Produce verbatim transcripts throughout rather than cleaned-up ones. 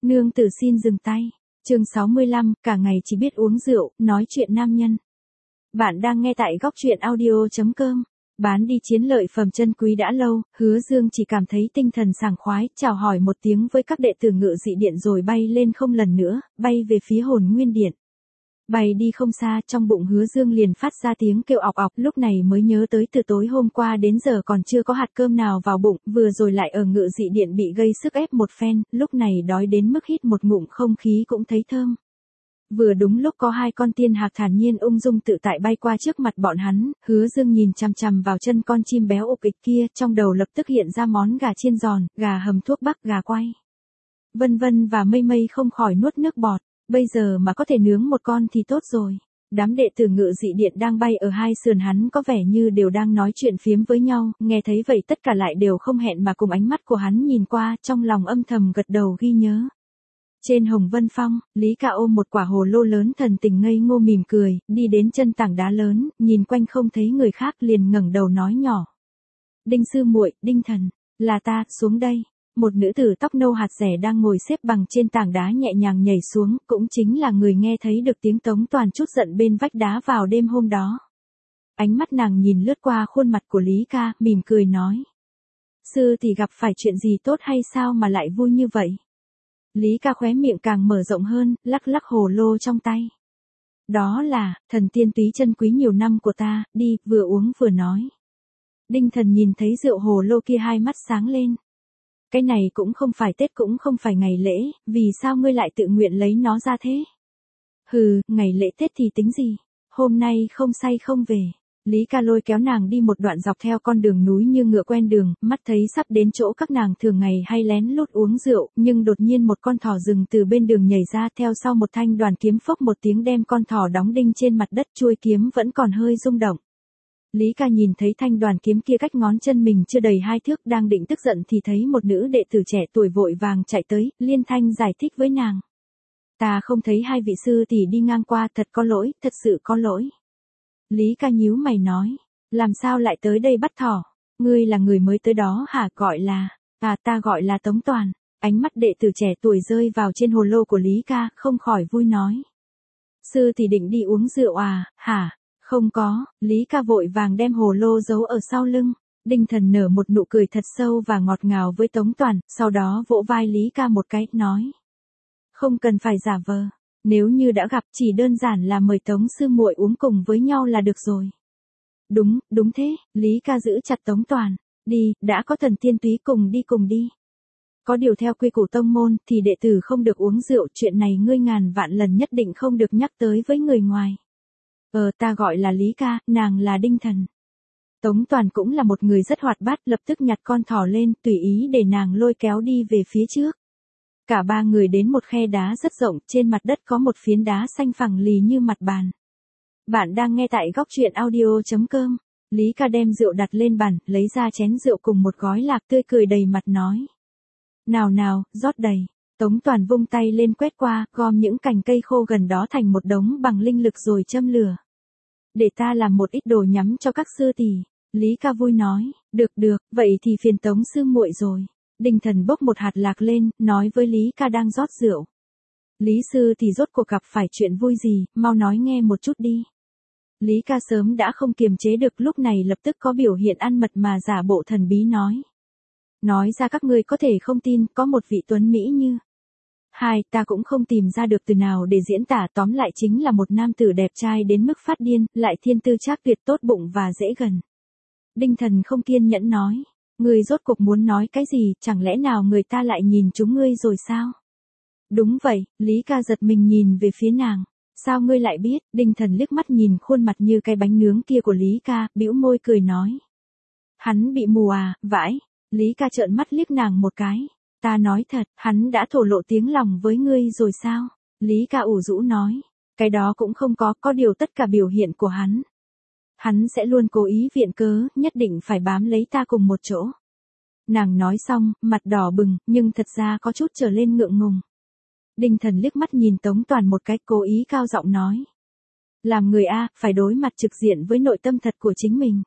Nương tử xin dừng tay. Chương sáu mươi lăm, cả ngày chỉ biết uống rượu, nói chuyện nam nhân. Bạn đang nghe tại góc truyện audio chấm com. Bán đi chiến lợi phẩm chân quý đã lâu, Hứa Dương chỉ cảm thấy tinh thần sảng khoái, chào hỏi một tiếng với các đệ tử Ngự Dị Điện rồi bay lên không lần nữa, bay về phía Hồn Nguyên Điện. Bay đi không xa, trong bụng Hứa Dương liền phát ra tiếng kêu ọc ọc, lúc này mới nhớ tới từ tối hôm qua đến giờ còn chưa có hạt cơm nào vào bụng, vừa rồi lại ở Ngự Dị Điện bị gây sức ép một phen, lúc này đói đến mức hít một ngụm không khí cũng thấy thơm. Vừa đúng lúc có hai con tiên hạc thản nhiên ung dung tự tại bay qua trước mặt bọn hắn, Hứa Dương nhìn chằm chằm vào chân con chim béo ục ịch kia, trong đầu lập tức hiện ra món gà chiên giòn, gà hầm thuốc bắc, gà quay. Vân Vân và Mây Mây không khỏi nuốt nước bọt, bây giờ mà có thể nướng một con thì tốt rồi. Đám đệ tử Ngự Dị Điện đang bay ở hai sườn hắn có vẻ như đều đang nói chuyện phiếm với nhau, nghe thấy vậy tất cả lại đều không hẹn mà cùng ánh mắt của hắn nhìn qua, trong lòng âm thầm gật đầu ghi nhớ. Trên Hồng Vân Phong, Lý Ca ôm một quả hồ lô lớn thần tình ngây ngô mỉm cười, đi đến chân tảng đá lớn, nhìn quanh không thấy người khác liền ngẩng đầu nói nhỏ. Đinh sư muội, Đinh thần, là ta, xuống đây. Một nữ tử tóc nâu hạt rẻ đang ngồi xếp bằng trên tảng đá nhẹ nhàng nhảy xuống, cũng chính là người nghe thấy được tiếng Tống Toàn chút giận bên vách đá vào đêm hôm đó. Ánh mắt nàng nhìn lướt qua khuôn mặt của Lý Ca, mỉm cười nói. Sư thì gặp phải chuyện gì tốt hay sao mà lại vui như vậy? Lý Ca khóe miệng càng mở rộng hơn, lắc lắc hồ lô trong tay. Đó là, thần tiên túy chân quý nhiều năm của ta, đi, vừa uống vừa nói. Đinh thần nhìn thấy rượu hồ lô kia hai mắt sáng lên. Cái này cũng không phải Tết cũng không phải ngày lễ, vì sao ngươi lại tự nguyện lấy nó ra thế? Hừ, ngày lễ Tết thì tính gì? Hôm nay không say không về. Lý Ca lôi kéo nàng đi một đoạn dọc theo con đường núi như ngựa quen đường, mắt thấy sắp đến chỗ các nàng thường ngày hay lén lút uống rượu, nhưng đột nhiên một con thỏ rừng từ bên đường nhảy ra, theo sau một thanh đoàn kiếm phốc một tiếng đem con thỏ đóng đinh trên mặt đất, chuôi kiếm vẫn còn hơi rung động. Lý Ca nhìn thấy thanh đoàn kiếm kia cách ngón chân mình chưa đầy hai thước, đang định tức giận thì thấy một nữ đệ tử trẻ tuổi vội vàng chạy tới, liên thanh giải thích với nàng. Ta không thấy hai vị sư tỷ đi ngang qua, thật có lỗi, thật sự có lỗi. Lý Ca nhíu mày nói, làm sao lại tới đây bắt thỏ? Ngươi là người mới tới đó hả? Gọi là, à ta gọi là Tống Toàn. Ánh mắt đệ tử trẻ tuổi rơi vào trên hồ lô của Lý Ca, không khỏi vui nói. Sư tỷ định đi uống rượu à, hả? Không có, Lý Ca vội vàng đem hồ lô giấu ở sau lưng. Đinh thần nở một nụ cười thật sâu và ngọt ngào với Tống Toàn, sau đó vỗ vai Lý Ca một cái, nói. Không cần phải giả vờ. Nếu như đã gặp chỉ đơn giản là mời Tống sư muội uống cùng với nhau là được rồi. Đúng, đúng thế, Lý Ca giữ chặt Tống Toàn. Đi, đã có thần tiên túy cùng đi cùng đi. Có điều theo quy củ tông môn thì đệ tử không được uống rượu, chuyện này ngươi ngàn vạn lần nhất định không được nhắc tới với người ngoài. Ờ ta gọi là Lý Ca, nàng là Đinh thần. Tống Toàn cũng là một người rất hoạt bát, lập tức nhặt con thỏ lên, tùy ý để nàng lôi kéo đi về phía trước. Cả ba người đến một khe đá rất rộng, trên mặt đất có một phiến đá xanh phẳng lì như mặt bàn. Bạn đang nghe tại góc truyện audio chấm com. Lý Ca đem rượu đặt lên bàn, lấy ra chén rượu cùng một gói lạc, tươi cười đầy mặt nói. Nào nào, rót đầy. Tống Toàn vung tay lên quét qua, gom những cành cây khô gần đó thành một đống bằng linh lực rồi châm lửa. Để ta làm một ít đồ nhắm cho các sư tỷ. Lý Ca vui nói, được được, vậy thì phiền Tống sư muội rồi. Đinh thần bốc một hạt lạc lên, nói với Lý Ca đang rót rượu. Lý sư thì rốt cuộc gặp phải chuyện vui gì, mau nói nghe một chút đi. Lý Ca sớm đã không kiềm chế được, lúc này lập tức có biểu hiện ăn mật mà giả bộ thần bí nói. Nói ra các ngươi có thể không tin, có một vị tuấn mỹ như. Hai, ta cũng không tìm ra được từ nào để diễn tả, tóm lại chính là một nam tử đẹp trai đến mức phát điên, lại thiên tư trác tuyệt, tốt bụng và dễ gần. Đinh thần không kiên nhẫn nói. Ngươi rốt cuộc muốn nói cái gì, chẳng lẽ nào người ta lại nhìn chúng ngươi rồi sao? Đúng vậy, Lý Ca giật mình nhìn về phía nàng. Sao ngươi lại biết? Đinh thần liếc mắt nhìn khuôn mặt như cái bánh nướng kia của Lý Ca, bĩu môi cười nói. Hắn bị mù à, vãi. Lý Ca trợn mắt liếc nàng một cái. Ta nói thật, hắn đã thổ lộ tiếng lòng với ngươi rồi sao? Lý Ca ủ rũ nói. Cái đó cũng không có, có điều tất cả biểu hiện của hắn. Hắn sẽ luôn cố ý viện cớ, nhất định phải bám lấy ta cùng một chỗ. Nàng nói xong, mặt đỏ bừng, nhưng thật ra có chút trở lên ngượng ngùng. Đinh thần liếc mắt nhìn Tống Toàn một cái, cố ý cao giọng nói. Làm người A, phải đối mặt trực diện với nội tâm thật của chính mình.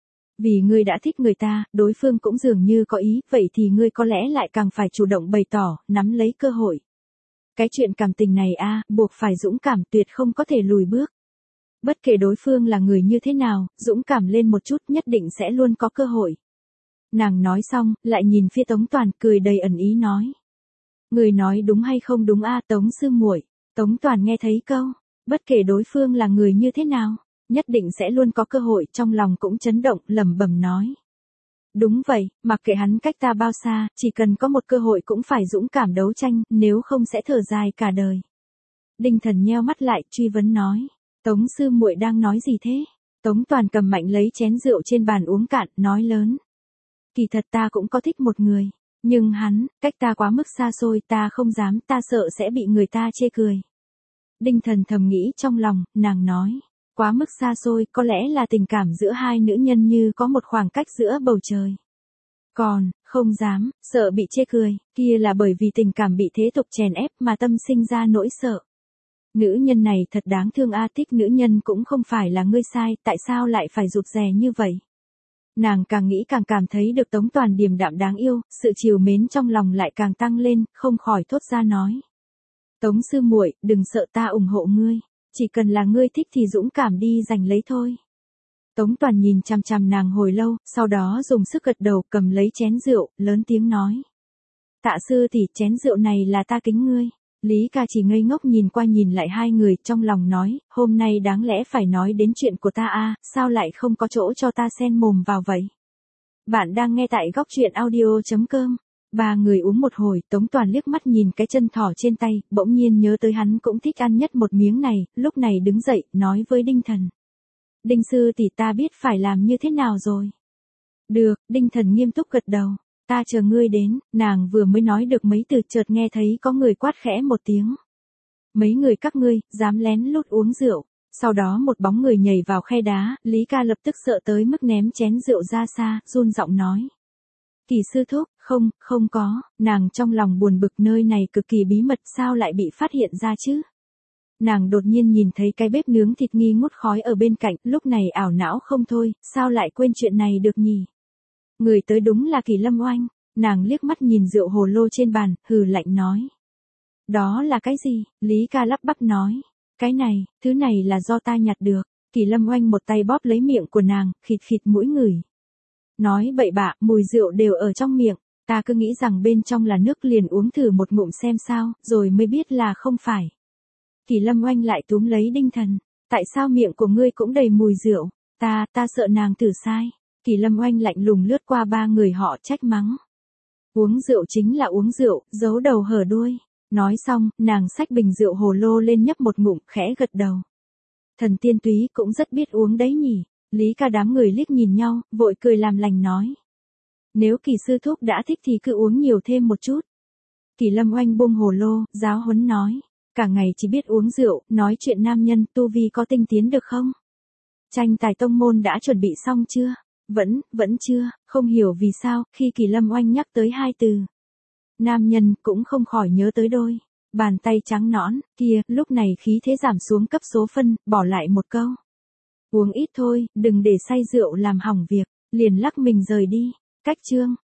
Vì ngươi đã thích người ta, đối phương cũng dường như có ý, vậy thì ngươi có lẽ lại càng phải chủ động bày tỏ, nắm lấy cơ hội. Cái chuyện cảm tình này a, buộc phải dũng cảm, tuyệt không có thể lùi bước. Bất kể đối phương là người như thế nào, dũng cảm lên một chút nhất định sẽ luôn có cơ hội. Nàng nói xong, lại nhìn phía Tống Toàn, cười đầy ẩn ý nói. Người nói đúng hay không đúng a, Tống sư muội. Tống Toàn nghe thấy câu, bất kể đối phương là người như thế nào, nhất định sẽ luôn có cơ hội, trong lòng cũng chấn động, lẩm bẩm nói. Đúng vậy, mặc kệ hắn cách ta bao xa, chỉ cần có một cơ hội cũng phải dũng cảm đấu tranh, nếu không sẽ thở dài cả đời. Đinh Thần nheo mắt lại, truy vấn nói. Tống sư muội đang nói gì thế? Tống Toàn cầm mạnh lấy chén rượu trên bàn uống cạn, nói lớn. Kỳ thật ta cũng có thích một người, nhưng hắn, cách ta quá mức xa xôi, ta không dám, ta sợ sẽ bị người ta chê cười. Đinh Thần thầm nghĩ trong lòng, nàng nói. Quá mức xa xôi, có lẽ là tình cảm giữa hai nữ nhân như có một khoảng cách giữa bầu trời. Còn, không dám, sợ bị chê cười, kia là bởi vì tình cảm bị thế tục chèn ép mà tâm sinh ra nỗi sợ. Nữ nhân này thật đáng thương a, thích nữ nhân cũng không phải là ngươi sai, tại sao lại phải rụt rè như vậy? Nàng càng nghĩ càng cảm thấy được Tống Toàn điềm đạm đáng yêu, sự trìu mến trong lòng lại càng tăng lên, không khỏi thốt ra nói. Tống sư muội, đừng sợ, ta ủng hộ ngươi, chỉ cần là ngươi thích thì dũng cảm đi giành lấy thôi. Tống Toàn nhìn chằm chằm nàng hồi lâu, sau đó dùng sức gật đầu, cầm lấy chén rượu, lớn tiếng nói. Tạ sư tỷ, chén rượu này là ta kính ngươi. Lý Ca chỉ ngây ngốc nhìn qua nhìn lại hai người, trong lòng nói, hôm nay đáng lẽ phải nói đến chuyện của ta a, sao lại không có chỗ cho ta xen mồm vào vậy? Bạn đang nghe tại góc truyện audio chấm com. Ba người uống một hồi, Tống Toàn liếc mắt nhìn cái chân thỏ trên tay, bỗng nhiên nhớ tới hắn cũng thích ăn nhất một miếng này, lúc này đứng dậy, nói với Đinh Thần. Đinh sư tỷ, ta biết phải làm như thế nào rồi. Được, Đinh Thần nghiêm túc gật đầu. Ta chờ ngươi đến, nàng vừa mới nói được mấy từ chợt nghe thấy có người quát khẽ một tiếng. Mấy người các ngươi, dám lén lút uống rượu. Sau đó một bóng người nhảy vào khe đá, Lý Ca lập tức sợ tới mức ném chén rượu ra xa, run giọng nói. Kỳ sư thúc, không, không có, nàng trong lòng buồn bực, nơi này cực kỳ bí mật, sao lại bị phát hiện ra chứ? Nàng đột nhiên nhìn thấy cái bếp nướng thịt nghi ngút khói ở bên cạnh, lúc này ảo não không thôi, sao lại quên chuyện này được nhỉ? Người tới đúng là Kỳ Lâm Oanh, nàng liếc mắt nhìn rượu hồ lô trên bàn, hừ lạnh nói. Đó là cái gì? Lý Ca lắp bắp nói. Cái này, thứ này là do ta nhặt được. Kỳ Lâm Oanh một tay bóp lấy miệng của nàng, khịt khịt mũi ngửi. Nói bậy bạ, mùi rượu đều ở trong miệng, ta cứ nghĩ rằng bên trong là nước, liền uống thử một ngụm xem sao, rồi mới biết là không phải. Kỳ Lâm Oanh lại túm lấy Đinh Thần. Tại sao miệng của ngươi cũng đầy mùi rượu? Ta, ta sợ nàng thử sai. Kỳ Lâm Oanh lạnh lùng lướt qua ba người họ, trách mắng. Uống rượu chính là uống rượu, giấu đầu hở đuôi. Nói xong, nàng xách bình rượu hồ lô lên nhấp một ngụm, khẽ gật đầu. Thần tiên túy cũng rất biết uống đấy nhỉ. Lý Ca đám người liếc nhìn nhau, vội cười làm lành nói. Nếu Kỳ sư thúc đã thích thì cứ uống nhiều thêm một chút. Kỳ Lâm Oanh buông hồ lô, giáo huấn nói. Cả ngày chỉ biết uống rượu, nói chuyện nam nhân, tu vi có tinh tiến được không? Tranh tài tông môn đã chuẩn bị xong chưa? Vẫn, vẫn chưa, không hiểu vì sao, khi Kỳ Lâm Oanh nhắc tới hai từ. Nam nhân cũng không khỏi nhớ tới đôi. Bàn tay trắng nõn, kia, lúc này khí thế giảm xuống cấp số phân, bỏ lại một câu. Uống ít thôi, đừng để say rượu làm hỏng việc, liền lắc mình rời đi. Cách chương.